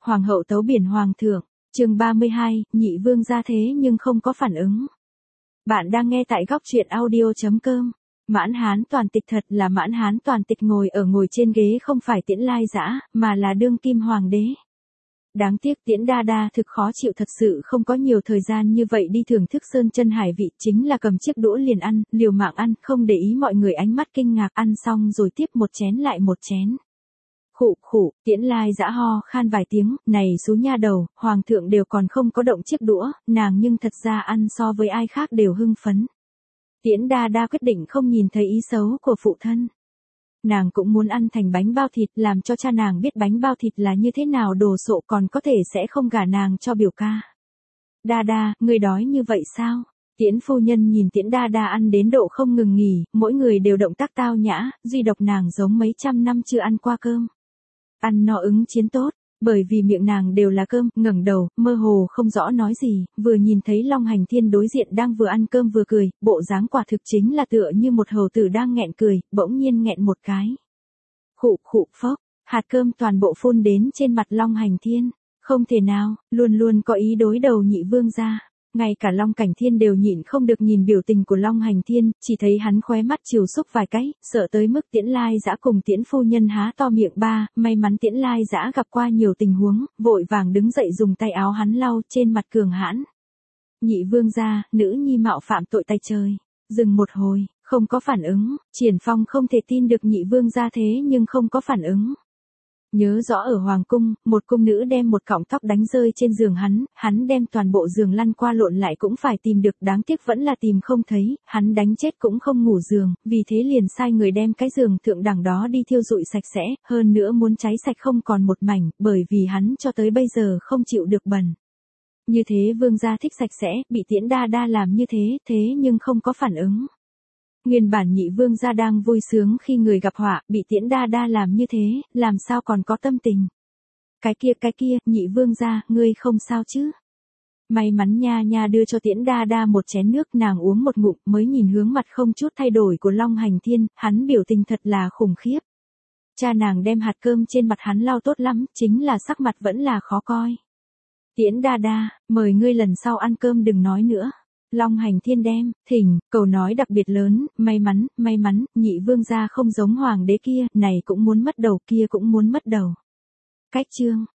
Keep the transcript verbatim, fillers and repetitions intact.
Hoàng hậu tấu biển hoàng thượng, chương ba mươi hai, nhị vương gia thế nhưng không có phản ứng. Bạn đang nghe tại góc truyện audio chấm com. Mãn Hán toàn tịch thật là Mãn Hán toàn tịch ngồi ở ngồi trên ghế không phải Tiễn Lai Dã, mà là đương kim hoàng đế. Đáng tiếc Tiễn Đa Đa thực khó chịu thật sự không có nhiều thời gian như vậy đi thưởng thức sơn chân hải vị, chính là cầm chiếc đũa liền ăn, liều mạng ăn, không để ý mọi người ánh mắt kinh ngạc, ăn xong rồi tiếp một chén lại một chén. Khụ khụ, Tiễn Lai Dã ho khan vài tiếng, này xú nha đầu, hoàng thượng đều còn không có động chiếc đũa, nàng nhưng thật ra ăn so với ai khác đều hưng phấn. Tiễn Đa Đa quyết định không nhìn thấy ý xấu của phụ thân. Nàng cũng muốn ăn thành bánh bao thịt, làm cho cha nàng biết bánh bao thịt là như thế nào đồ sộ, còn có thể sẽ không gả nàng cho biểu ca. Đa Đa, ngươi đói như vậy sao? Tiễn phu nhân nhìn Tiễn Đa Đa ăn đến độ không ngừng nghỉ, mỗi người đều động tác tao nhã, duy độc nàng giống mấy trăm năm chưa ăn qua cơm. Ăn no ứng chiến tốt, bởi vì miệng nàng đều là cơm, ngẩng đầu, mơ hồ không rõ nói gì, vừa nhìn thấy Long Hành Thiên đối diện đang vừa ăn cơm vừa cười, bộ dáng quả thực chính là tựa như một hầu tử đang nghẹn cười, bỗng nhiên nghẹn một cái. Khụ khụ phốc, hạt cơm toàn bộ phun đến trên mặt Long Hành Thiên, không thể nào, luôn luôn có ý đối đầu nhị vương gia. Ngay cả Long Cảnh Thiên đều nhịn không được nhìn biểu tình của Long Hành Thiên, chỉ thấy hắn khóe mắt chiều xúc vài cái, sợ tới mức Tiễn Lai Dã cùng Tiễn phu nhân há to miệng ba, may mắn Tiễn Lai Dã gặp qua nhiều tình huống, vội vàng đứng dậy dùng tay áo hắn lau trên mặt cường hãn. Nhị vương gia, nữ nhi mạo phạm tội tay trời. Dừng một hồi, không có phản ứng, Triển Phong không thể tin được nhị vương gia thế nhưng không có phản ứng. Nhớ rõ ở Hoàng Cung, một cung nữ đem một cọng tóc đánh rơi trên giường hắn, hắn đem toàn bộ giường lăn qua lộn lại cũng phải tìm được, đáng tiếc vẫn là tìm không thấy, hắn đánh chết cũng không ngủ giường, vì thế liền sai người đem cái giường thượng đẳng đó đi thiêu rụi sạch sẽ, hơn nữa muốn cháy sạch không còn một mảnh, bởi vì hắn cho tới bây giờ không chịu được bẩn. Như thế vương gia thích sạch sẽ, bị Tiễn Đa Đa làm như thế, thế nhưng không có phản ứng. Nguyên bản nhị vương gia đang vui sướng khi người gặp họa, bị Tiễn Đa Đa làm như thế, làm sao còn có tâm tình. Cái kia cái kia, nhị vương gia, ngươi không sao chứ? May mắn nha nha đưa cho Tiễn Đa Đa một chén nước, nàng uống một ngụm mới nhìn hướng mặt không chút thay đổi của Long Hành Thiên, hắn biểu tình thật là khủng khiếp. Cha nàng đem hạt cơm trên mặt hắn lau tốt lắm, chính là sắc mặt vẫn là khó coi. Tiễn Đa Đa, mời ngươi lần sau ăn cơm đừng nói nữa. Long Hành Thiên đem, thỉnh, cầu nói đặc biệt lớn, may mắn, may mắn, nhị vương gia không giống hoàng đế kia, này cũng muốn mất đầu kia cũng muốn mất đầu. Cách chương,